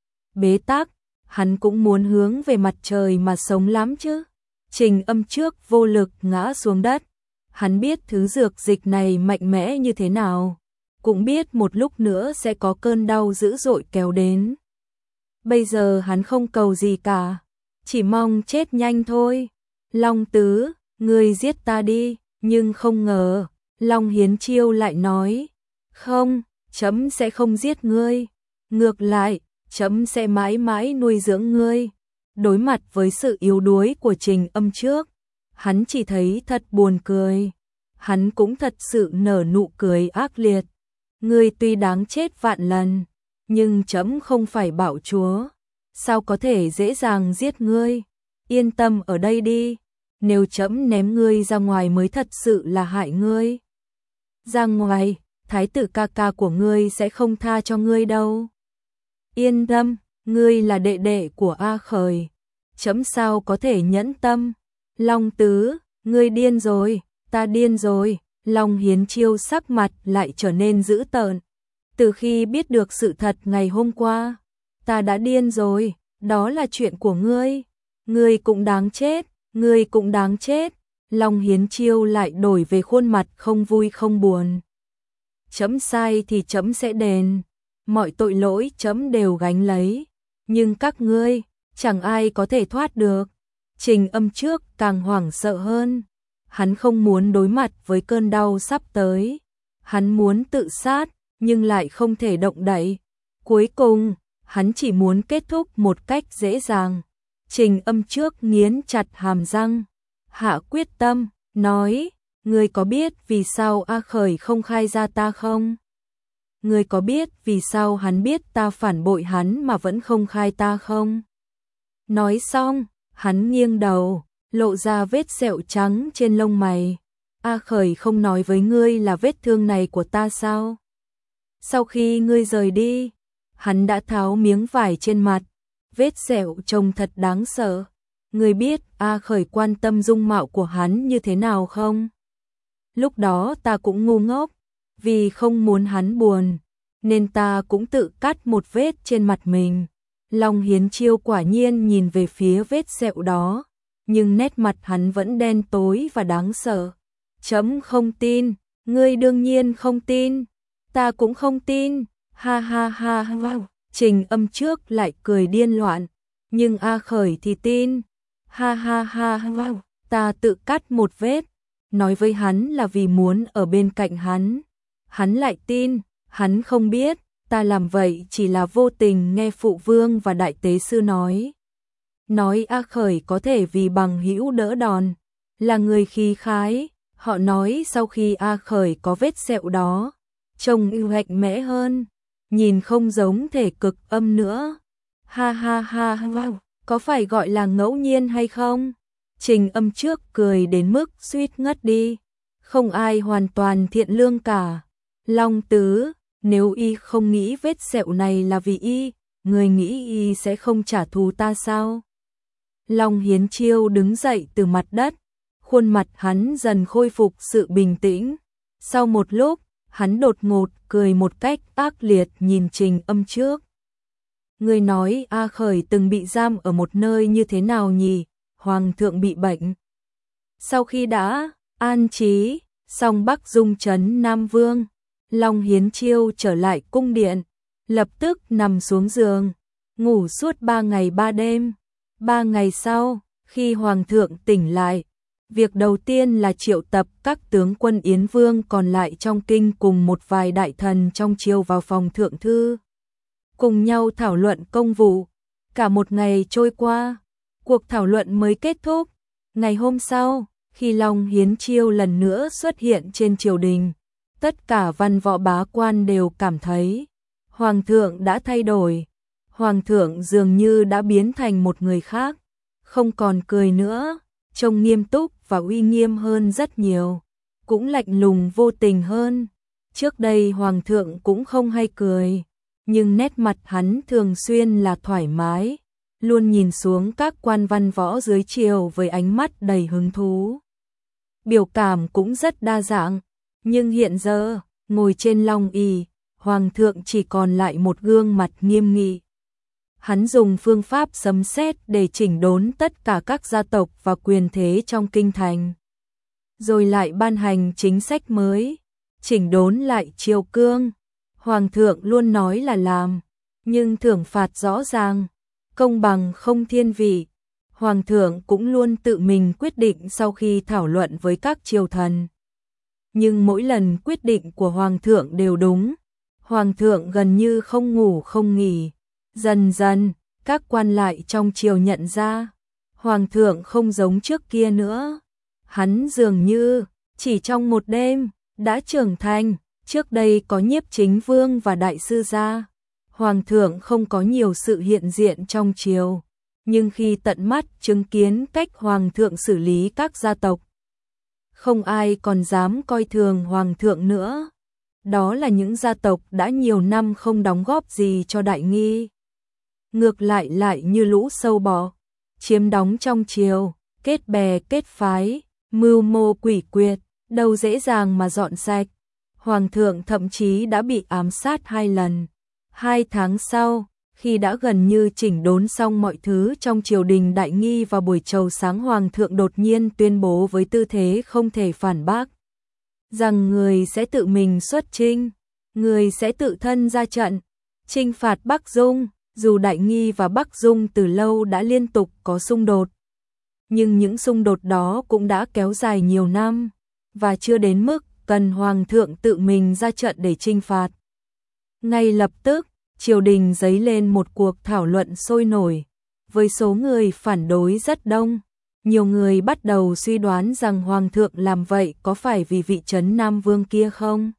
Bế tắc, hắn cũng muốn hướng về mặt trời mà sống lắm chứ. Trình Âm trước vô lực ngã xuống đất. Hắn biết thứ dược dịch này mạnh mẽ như thế nào, cũng biết một lúc nữa sẽ có cơn đau dữ dội kéo đến. Bây giờ hắn không cầu gì cả, chỉ mong chết nhanh thôi. Long Tứ, ngươi giết ta đi, nhưng không ngờ, Long Hiến Chiêu lại nói, không, trẫm sẽ không giết ngươi, ngược lại, trẫm sẽ mãi mãi nuôi dưỡng ngươi. Đối mặt với sự yếu đuối của Trình Âm trước, hắn chỉ thấy thật buồn cười. Hắn cũng thật sự nở nụ cười ác liệt. Ngươi tuy đáng chết vạn lần, nhưng trẫm không phải bạo chúa, sao có thể dễ dàng giết ngươi? Yên tâm ở đây đi, nếu trẫm ném ngươi ra ngoài mới thật sự là hại ngươi. Ra ngoài, thái tử ca ca của ngươi sẽ không tha cho ngươi đâu. Yên tâm, ngươi là đệ đệ của A Khởi, trẫm sao có thể nhẫn tâm. Long Tứ, ngươi điên rồi, ta điên rồi. Long Hiến Chiêu sắc mặt lại trở nên dữ tợn. Từ khi biết được sự thật ngày hôm qua, ta đã điên rồi, đó là chuyện của ngươi. Ngươi cũng đáng chết, ngươi cũng đáng chết. Long Hiến Chiêu lại đổi về khuôn mặt không vui không buồn. Trẫm sai thì trẫm sẽ đền, mọi tội lỗi trẫm đều gánh lấy, nhưng các ngươi, chẳng ai có thể thoát được. Trình Âm trước càng hoảng sợ hơn. Hắn không muốn đối mặt với cơn đau sắp tới. Hắn muốn tự sát, nhưng lại không thể động đậy. Cuối cùng, hắn chỉ muốn kết thúc một cách dễ dàng. Trình Âm trước nghiến chặt hàm răng, hạ quyết tâm, nói, ngươi có biết vì sao A Khởi không khai ra ta không? Ngươi có biết vì sao hắn biết ta phản bội hắn mà vẫn không khai ta không? Nói xong, hắn nghiêng đầu, lộ ra vết sẹo trắng trên lông mày. A Khởi không nói với ngươi là vết thương này của ta sao? Sau khi ngươi rời đi, hắn đã tháo miếng vải trên mặt, vết sẹo trông thật đáng sợ. Ngươi biết A Khởi quan tâm dung mạo của hắn như thế nào không? Lúc đó ta cũng ngu ngốc, vì không muốn hắn buồn, nên ta cũng tự cắt một vết trên mặt mình. Long Hiến Chiêu quả nhiên nhìn về phía vết sẹo đó, nhưng nét mặt hắn vẫn đen tối và đáng sợ. Trẫm không tin, ngươi đương nhiên không tin, ta cũng không tin, ha ha ha wow. Trình Âm trước lại cười điên loạn, nhưng A Khởi thì tin, ha ha ha wow. Ta tự cắt một vết, nói với hắn là vì muốn ở bên cạnh hắn. Hắn lại tin, hắn không biết, ta làm vậy chỉ là vô tình nghe phụ vương và đại tế sư nói. Nói A Khởi có thể vì bằng hữu đỡ đòn, là người khí khái. Họ nói sau khi A Khởi có vết sẹo đó, trông ưu hạnh mẽ hơn, nhìn không giống thể cực âm nữa. Ha ha ha wow, có phải gọi là ngẫu nhiên hay không? Trình Âm trước cười đến mức suýt ngất đi. Không ai hoàn toàn thiện lương cả. Long Tứ, nếu y không nghĩ vết sẹo này là vì y, người nghĩ y sẽ không trả thù ta sao? Long Hiến Chiêu đứng dậy từ mặt đất, khuôn mặt hắn dần khôi phục sự bình tĩnh. Sau một lúc, hắn đột ngột cười một cách ác liệt nhìn Trình Âm trước. Người nói A Khởi từng bị giam ở một nơi như thế nào nhỉ? Hoàng thượng bị bệnh. Sau khi đã an trí xong Bắc Dung trấn Nam Vương, Long Hiến Chiêu trở lại cung điện, lập tức nằm xuống giường, ngủ suốt 3 ngày 3 đêm. 3 ngày sau, khi Hoàng thượng tỉnh lại, việc đầu tiên là triệu tập các tướng quân Yến Vương còn lại trong kinh cùng một vài đại thần trong triều vào phòng thượng thư, cùng nhau thảo luận công vụ. Cả một ngày trôi qua, cuộc thảo luận mới kết thúc. Ngày hôm sau, khi Long Hiến Chiêu lần nữa xuất hiện trên triều đình, tất cả văn võ bá quan đều cảm thấy Hoàng thượng đã thay đổi. Hoàng thượng dường như đã biến thành một người khác, không còn cười nữa, trông nghiêm túc và uy nghiêm hơn rất nhiều, cũng lạnh lùng vô tình hơn. Trước đây Hoàng thượng cũng không hay cười, nhưng nét mặt hắn thường xuyên là thoải mái, luôn nhìn xuống các quan văn võ dưới triều với ánh mắt đầy hứng thú. Biểu cảm cũng rất đa dạng, nhưng hiện giờ, ngồi trên long ỷ, Hoàng thượng chỉ còn lại một gương mặt nghiêm nghị. Hắn dùng phương pháp sấm sét để chỉnh đốn tất cả các gia tộc và quyền thế trong kinh thành, rồi lại ban hành chính sách mới, chỉnh đốn lại triều cương. Hoàng thượng luôn nói là làm, nhưng thưởng phạt rõ ràng, công bằng không thiên vị. Hoàng thượng cũng luôn tự mình quyết định sau khi thảo luận với các triều thần. nhưng mỗi lần quyết định của Hoàng thượng đều đúng. Hoàng thượng gần như không ngủ không nghỉ. Dần dần, các quan lại trong triều nhận ra, Hoàng thượng không giống trước kia nữa. Hắn dường như, chỉ trong một đêm, đã trưởng thành. Trước đây có Nhiếp Chính Vương và Đại Sư gia, Hoàng thượng không có nhiều sự hiện diện trong triều. Nhưng khi tận mắt chứng kiến cách Hoàng thượng xử lý các gia tộc, không ai còn dám coi thường Hoàng thượng nữa. Đó là những gia tộc đã nhiều năm không đóng góp gì cho Đại Nghi. Ngược lại lại như lũ sâu bọ, chiếm đóng trong triều, kết bè kết phái, mưu mô quỷ quyệt, đâu dễ dàng mà dọn sạch. Hoàng thượng thậm chí đã bị ám sát 2 lần. 2 tháng sau, khi đã gần như chỉnh đốn xong mọi thứ trong triều đình Đại Nghi, vào buổi chầu sáng Hoàng thượng đột nhiên tuyên bố với tư thế không thể phản bác rằng người sẽ tự mình xuất chinh, người sẽ tự thân ra trận, chinh phạt Bắc Dung. Dù Đại Nghi và Bắc Dung từ lâu đã liên tục có xung đột, nhưng những xung đột đó cũng đã kéo dài nhiều năm, và chưa đến mức cần Hoàng thượng tự mình ra trận để chinh phạt. Ngay lập tức, triều đình dấy lên một cuộc thảo luận sôi nổi, với số người phản đối rất đông. Nhiều người bắt đầu suy đoán rằng Hoàng thượng làm vậy có phải vì vị trấn Nam Vương kia không?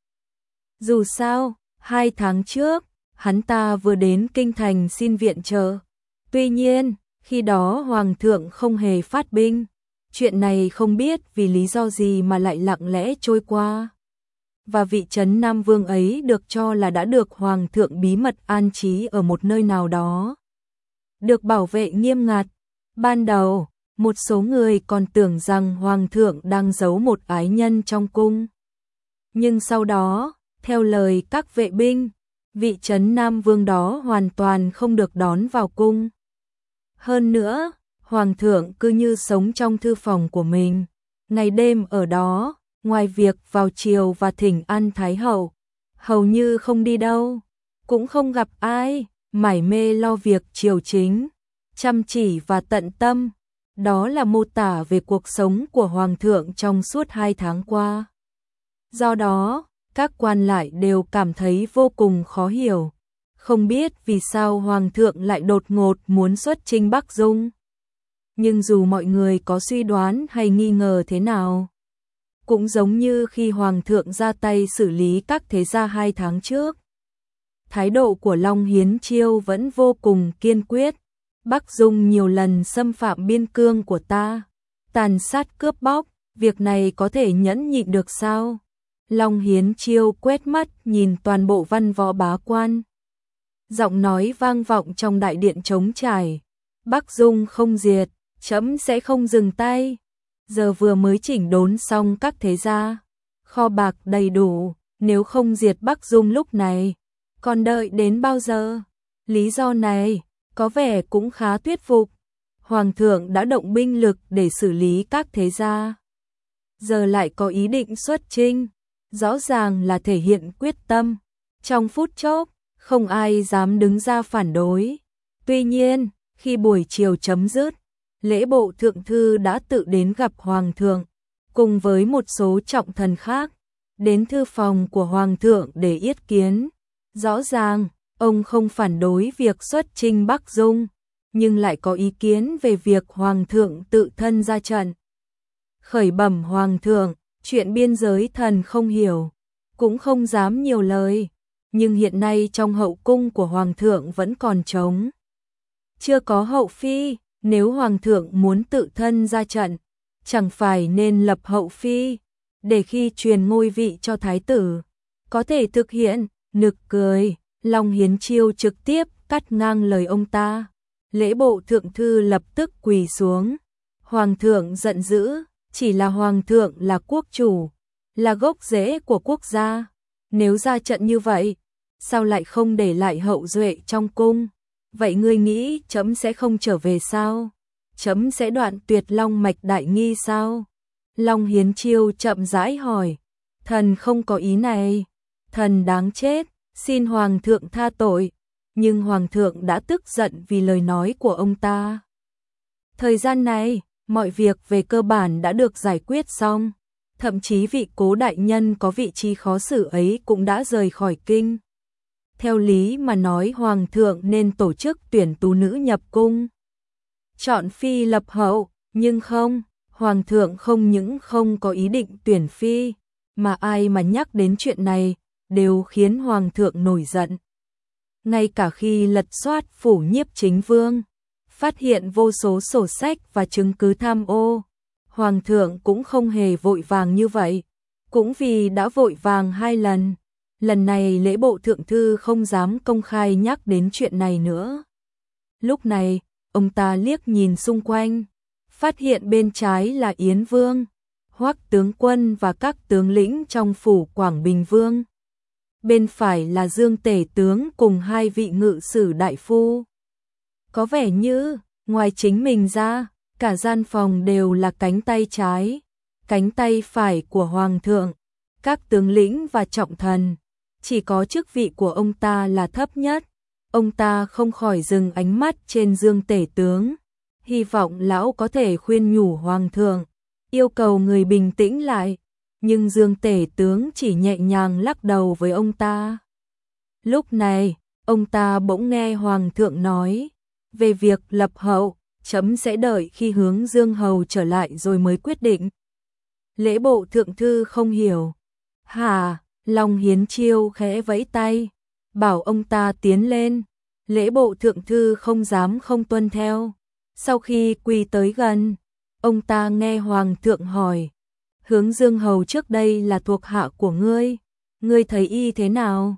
Dù sao, 2 tháng trước, hắn ta vừa đến kinh thành xin viện trợ. Tuy nhiên, khi đó Hoàng thượng không hề phát binh. Chuyện này không biết vì lý do gì mà lại lặng lẽ trôi qua. Và vị trấn Nam Vương ấy được cho là đã được Hoàng thượng bí mật an trí ở một nơi nào đó, được bảo vệ nghiêm ngặt. Ban đầu, một số người còn tưởng rằng Hoàng thượng đang giấu một ái nhân trong cung. Nhưng sau đó, theo lời các vệ binh, vị trấn Nam Vương đó hoàn toàn không được đón vào cung. Hơn nữa, Hoàng thượng cứ như sống trong thư phòng của mình, ngày đêm ở đó, ngoài việc vào triều và thỉnh an Thái hậu, hầu như không đi đâu, cũng không gặp ai, mải mê lo việc triều chính, chăm chỉ và tận tâm. Đó là mô tả về cuộc sống của Hoàng thượng trong suốt 2 tháng qua. Do đó, các quan lại đều cảm thấy vô cùng khó hiểu, không biết vì sao Hoàng thượng lại đột ngột muốn xuất chinh Bắc Dung. Nhưng dù mọi người có suy đoán hay nghi ngờ thế nào, cũng giống như khi Hoàng thượng ra tay xử lý các thế gia 2 tháng trước, thái độ của Long Hiến Chiêu vẫn vô cùng kiên quyết. Bắc Dung nhiều lần xâm phạm biên cương của ta, tàn sát cướp bóc, việc này có thể nhẫn nhịn được sao? Long Hiến Chiêu quét mắt nhìn toàn bộ văn võ bá quan. Giọng nói vang vọng trong đại điện trống trải. Bắc Dung không diệt, trẫm sẽ không dừng tay. Giờ vừa mới chỉnh đốn xong các thế gia, kho bạc đầy đủ, nếu không diệt Bắc Dung lúc này, còn đợi đến bao giờ? Lý do này có vẻ cũng khá thuyết phục. Hoàng thượng đã động binh lực để xử lý các thế gia, giờ lại có ý định xuất chinh, rõ ràng là thể hiện quyết tâm. Trong phút chốc, không ai dám đứng ra phản đối. Tuy nhiên, khi buổi chiều chấm dứt, lễ bộ thượng thư đã tự đến gặp Hoàng thượng, cùng với một số trọng thần khác, đến thư phòng của Hoàng thượng để yết kiến. Rõ ràng, ông không phản đối việc xuất chinh Bắc Dung, nhưng lại có ý kiến về việc Hoàng thượng tự thân ra trận. Khởi bẩm Hoàng thượng, chuyện biên giới thần không hiểu, cũng không dám nhiều lời, nhưng hiện nay trong hậu cung của Hoàng thượng vẫn còn trống, chưa có hậu phi. Nếu Hoàng thượng muốn tự thân ra trận, chẳng phải nên lập hậu phi, để khi truyền ngôi vị cho thái tử, có thể thực hiện. Nực cười, Long Hiến Chiêu trực tiếp cắt ngang lời ông ta. Lễ bộ thượng thư lập tức quỳ xuống. Hoàng thượng giận dữ, chỉ là Hoàng thượng là quốc chủ, là gốc rễ của quốc gia. Nếu ra trận như vậy, sao lại không để lại hậu duệ trong cung? Vậy ngươi nghĩ trẫm sẽ không trở về sao? Trẫm sẽ đoạn tuyệt long mạch Đại Nghi sao? Long Hiến Chiêu chậm rãi hỏi. Thần không có ý này. Thần đáng chết, xin Hoàng thượng tha tội. Nhưng Hoàng thượng đã tức giận vì lời nói của ông ta. Thời gian này, mọi việc về cơ bản đã được giải quyết xong. thậm chí vị Cố đại nhân có vị trí khó xử ấy cũng đã rời khỏi kinh. Theo lý mà nói hoàng thượng nên tổ chức tuyển tú nữ nhập cung, chọn phi lập hậu, nhưng không, hoàng thượng không những không có ý định tuyển phi, mà ai mà nhắc đến chuyện này đều khiến hoàng thượng nổi giận. Ngay cả khi lật soát phủ Nhiếp Chính Vương, phát hiện vô số sổ sách và chứng cứ tham ô, hoàng thượng cũng không hề vội vàng như vậy. Cũng vì đã vội vàng 2 lần, lần này lễ bộ thượng thư không dám công khai nhắc đến chuyện này nữa. Lúc này, ông ta liếc nhìn xung quanh, phát hiện bên trái là Yến Vương, Hoắc tướng quân và các tướng lĩnh trong phủ Quảng Bình Vương. Bên phải là Dương Tể tướng cùng 2 vị ngự sử đại phu. Có vẻ như, ngoài chính mình ra, cả gian phòng đều là cánh tay trái, cánh tay phải của hoàng thượng, các tướng lĩnh và trọng thần. Chỉ có chức vị của ông ta là thấp nhất. Ông ta không khỏi dừng ánh mắt trên Dương Tể tướng, hy vọng lão có thể khuyên nhủ hoàng thượng, yêu cầu người bình tĩnh lại, nhưng Dương Tể tướng chỉ nhẹ nhàng lắc đầu với ông ta. Lúc này, ông ta bỗng nghe hoàng thượng nói, về việc lập hậu, chấm sẽ đợi khi Hướng Dương hầu trở lại rồi mới quyết định. Lễ bộ thượng thư không hiểu. Hả? Long Hiến Chiêu khẽ vẫy tay, bảo ông ta tiến lên. Lễ bộ thượng thư không dám không tuân theo. Sau khi quỳ tới gần, ông ta nghe hoàng thượng hỏi, Hướng Dương hầu trước đây là thuộc hạ của ngươi thấy y thế nào?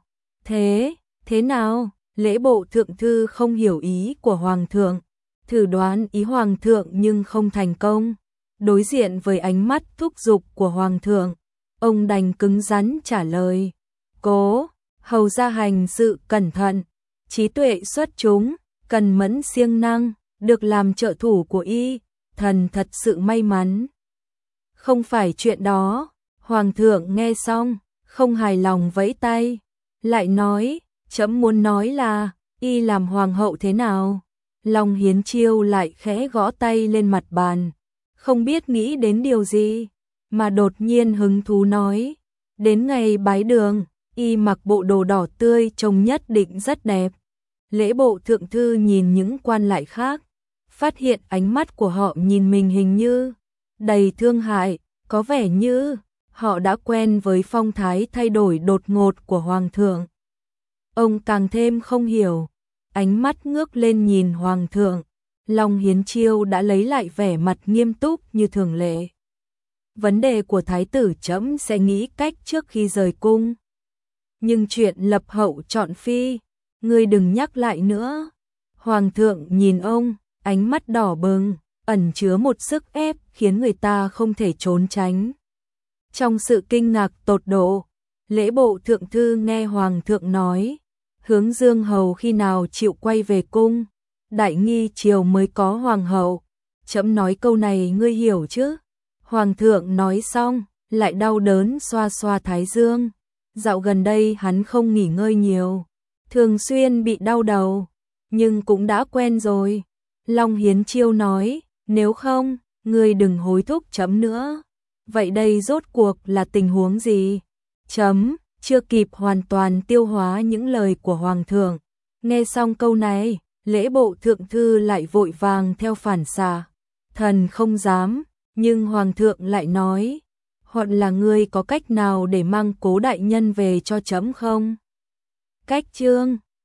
Thế nào? Lễ bộ thượng thư không hiểu ý của hoàng thượng, thử đoán ý hoàng thượng nhưng không thành công. Đối diện với ánh mắt thúc giục của hoàng thượng, ông đành cứng rắn trả lời, Cố hầu ra hành sự cẩn thận, trí tuệ xuất chúng, cần mẫn siêng năng, được làm trợ thủ của y, thần thật sự may mắn. Không phải chuyện đó. Hoàng thượng nghe xong, không hài lòng vẫy tay, lại nói, chấm muốn nói là, y làm hoàng hậu thế nào? Long Hiến Chiêu lại khẽ gõ tay lên mặt bàn, không biết nghĩ đến điều gì, mà đột nhiên hứng thú nói, đến ngày bái đường, y mặc bộ đồ đỏ tươi trông nhất định rất đẹp. Lễ bộ thượng thư nhìn những quan lại khác, phát hiện ánh mắt của họ nhìn mình hình như đầy thương hại, có vẻ như họ đã quen với phong thái thay đổi đột ngột của hoàng thượng. Ông càng thêm không hiểu, ánh mắt ngước lên nhìn hoàng thượng, Long Hiến Chiêu đã lấy lại vẻ mặt nghiêm túc như thường lệ. Vấn đề của thái tử chấm sẽ nghĩ cách trước khi rời cung. Nhưng chuyện lập hậu chọn phi, ngươi đừng nhắc lại nữa. Hoàng thượng nhìn ông, ánh mắt đỏ bừng, ẩn chứa một sức ép khiến người ta không thể trốn tránh. Trong sự kinh ngạc tột độ, lễ bộ thượng thư nghe hoàng thượng nói, Hướng Dương hầu khi nào chịu quay về cung, đại nghi triều mới có hoàng hậu. Chấm nói câu này ngươi hiểu chứ? Hoàng thượng nói xong, lại đau đớn xoa xoa thái dương. Dạo gần đây hắn không nghỉ ngơi nhiều, thường xuyên bị đau đầu, nhưng cũng đã quen rồi. Long Hiến Chiêu nói, nếu không, ngươi đừng hối thúc chấm nữa. Vậy đây rốt cuộc là tình huống gì? Chấm chưa kịp hoàn toàn tiêu hóa những lời của hoàng thượng. Nghe xong câu này, lễ bộ thượng thư lại vội vàng theo phản xạ. Thần không dám, nhưng hoàng thượng lại nói, hoặc là ngươi có cách nào để mang Cố đại nhân về cho chấm không? Cách chương